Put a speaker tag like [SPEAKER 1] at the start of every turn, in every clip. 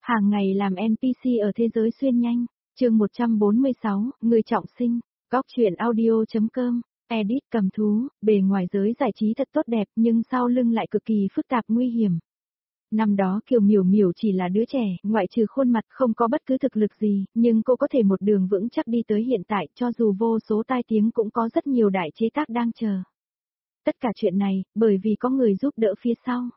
[SPEAKER 1] Hàng ngày làm NPC ở thế giới xuyên nhanh. Chương 146, người trọng sinh. Góc truyện audio.com. Edit cầm thú, bề ngoài giới giải trí thật tốt đẹp nhưng sau lưng lại cực kỳ phức tạp nguy hiểm. Năm đó Kiều Miểu Miểu chỉ là đứa trẻ, ngoại trừ khuôn mặt không có bất cứ thực lực gì, nhưng cô có thể một đường vững chắc đi tới hiện tại, cho dù vô số tai tiếng cũng có rất nhiều đại chế tác đang chờ. Tất cả chuyện này, bởi vì có người giúp đỡ phía sau.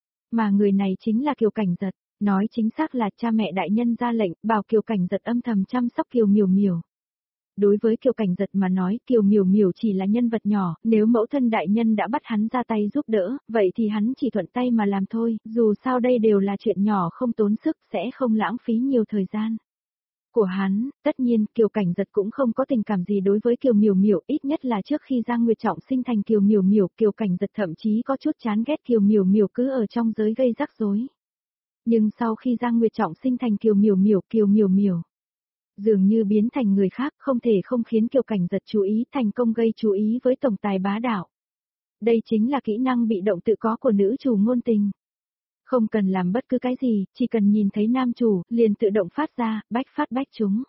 [SPEAKER 1] Mà người này chính là Kiều Cảnh Giật, nói chính xác là cha mẹ đại nhân ra lệnh, bảo Kiều Cảnh Giật âm thầm chăm sóc Kiều Miểu Miểu. Đối với Kiều Cảnh Giật mà nói, Kiều Miểu Miểu chỉ là nhân vật nhỏ, nếu mẫu thân đại nhân đã bắt hắn ra tay giúp đỡ, vậy thì hắn chỉ thuận tay mà làm thôi, dù sao đây đều là chuyện nhỏ không tốn sức, sẽ không lãng phí nhiều thời gian. Của hắn, tất nhiên Kiều Cảnh Giật cũng không có tình cảm gì đối với Kiều Miểu Miểu, ít nhất là trước khi Giang Nguyệt Trọng sinh thành Kiều Miểu Miểu, Kiều Cảnh Giật thậm chí có chút chán ghét Kiều Miểu Miểu cứ ở trong giới gây rắc rối. Nhưng sau khi Giang Nguyệt Trọng sinh thành Kiều Miểu Miểu dường như biến thành người khác, không thể không khiến Kiều Cảnh Giật chú ý, thành công gây chú ý với tổng tài bá đạo. Đây chính là kỹ năng bị động tự có của nữ chủ ngôn tình. Không cần làm bất cứ cái gì, chỉ cần nhìn thấy nam chủ, liền tự động phát ra, bách phát bách trúng.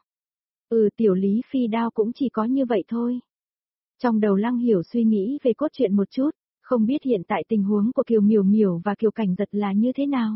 [SPEAKER 1] Tiểu Lý Phi đao cũng chỉ có như vậy thôi. Trong đầu Lăng Hiểu suy nghĩ về cốt truyện một chút, không biết hiện tại tình huống của Kiều Miểu Miểu và Kiều Cảnh Giật là như thế nào.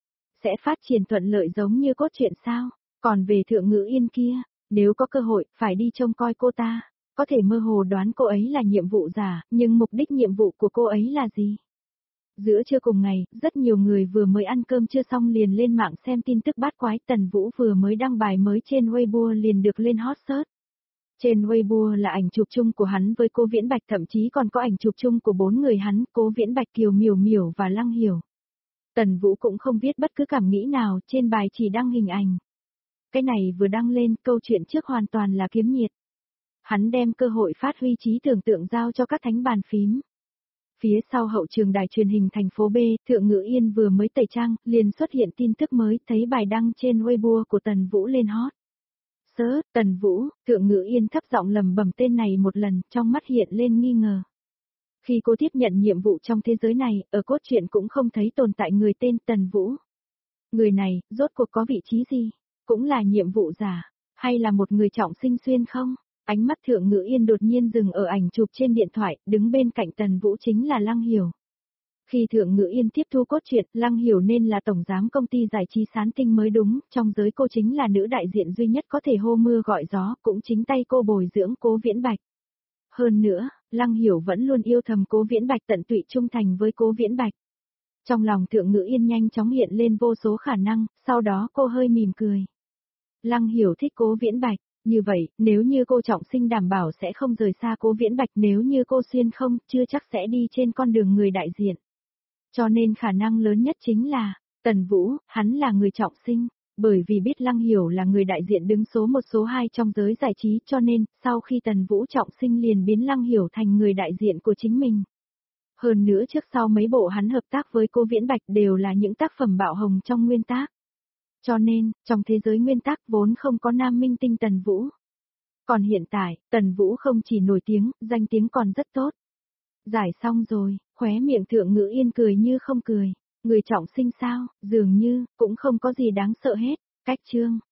[SPEAKER 1] Sẽ phát triển thuận lợi giống như cốt truyện sao? Còn về Thượng Ngữ Yên kia, nếu có cơ hội, phải đi trông coi cô ta. Có thể mơ hồ đoán cô ấy là nhiệm vụ giả, nhưng mục đích nhiệm vụ của cô ấy là gì? Giữa trưa cùng ngày, rất nhiều người vừa mới ăn cơm chưa xong liền lên mạng xem tin tức bát quái. Tần Vũ vừa mới đăng bài mới trên Weibo liền được lên hot search. Trên Weibo là ảnh chụp chung của hắn với cô Viễn Bạch, thậm chí còn có ảnh chụp chung của 4 người hắn, Cố Viễn Bạch, Kiều Miểu Miểu và Lăng Hiểu. Tần Vũ cũng không viết bất cứ cảm nghĩ nào, trên bài chỉ đăng hình ảnh. Cái này vừa đăng lên, câu chuyện trước hoàn toàn là kiếm nhiệt. Hắn đem cơ hội phát huy trí tưởng tượng giao cho các thánh bàn phím. Phía sau hậu trường đài truyền hình thành phố B, Thượng Ngữ Yên vừa mới tẩy trang, liền xuất hiện tin tức mới, thấy bài đăng trên Weibo của Tần Vũ lên hot. Tần Vũ, Thượng Ngữ Yên thấp giọng lẩm bẩm tên này một lần, trong mắt hiện lên nghi ngờ. Khi cô tiếp nhận nhiệm vụ trong thế giới này, ở cốt truyện cũng không thấy tồn tại người tên Tần Vũ. Người này, rốt cuộc có vị trí gì? Cũng là nhiệm vụ giả, hay là một người trọng sinh xuyên không? Ánh mắt Thượng Ngữ Yên đột nhiên dừng ở ảnh chụp trên điện thoại, đứng bên cạnh Tần Vũ chính là Lăng Hiểu. Khi Thượng Ngữ Yên tiếp thu cốt truyện, Lăng Hiểu nên là tổng giám công ty giải trí Sán Tinh mới đúng, trong giới cô chính là nữ đại diện duy nhất có thể hô mưa gọi gió, cũng chính tay cô bồi dưỡng Cố Viễn Bạch. Hơn nữa, Lăng Hiểu vẫn luôn yêu thầm Cố Viễn Bạch, tận tụy trung thành với Cố Viễn Bạch. Trong lòng Thượng Ngữ Yên nhanh chóng hiện lên vô số khả năng, sau đó cô hơi mỉm cười. Lăng Hiểu thích Cố Viễn Bạch, như vậy, nếu như cô trọng sinh đảm bảo sẽ không rời xa Cố Viễn Bạch, nếu như cô xuyên không, chưa chắc sẽ đi trên con đường người đại diện. Cho nên khả năng lớn nhất chính là, Tần Vũ, hắn là người trọng sinh, bởi vì biết Lăng Hiểu là người đại diện đứng số 1 số 2 trong giới giải trí, cho nên, sau khi Tần Vũ trọng sinh liền biến Lăng Hiểu thành người đại diện của chính mình. Hơn nữa trước sau mấy bộ hắn hợp tác với Cố Viễn Bạch đều là những tác phẩm bạo hồng trong nguyên tác. Cho nên, trong thế giới nguyên tác vốn không có nam minh tinh Tần Vũ. Còn hiện tại, Tần Vũ không chỉ nổi tiếng, danh tiếng còn rất tốt. Giải xong rồi, khóe miệng Thượng Ngữ Yên cười như không cười. Người trọng sinh sao, dường như, cũng không có gì đáng sợ hết. Cách chương.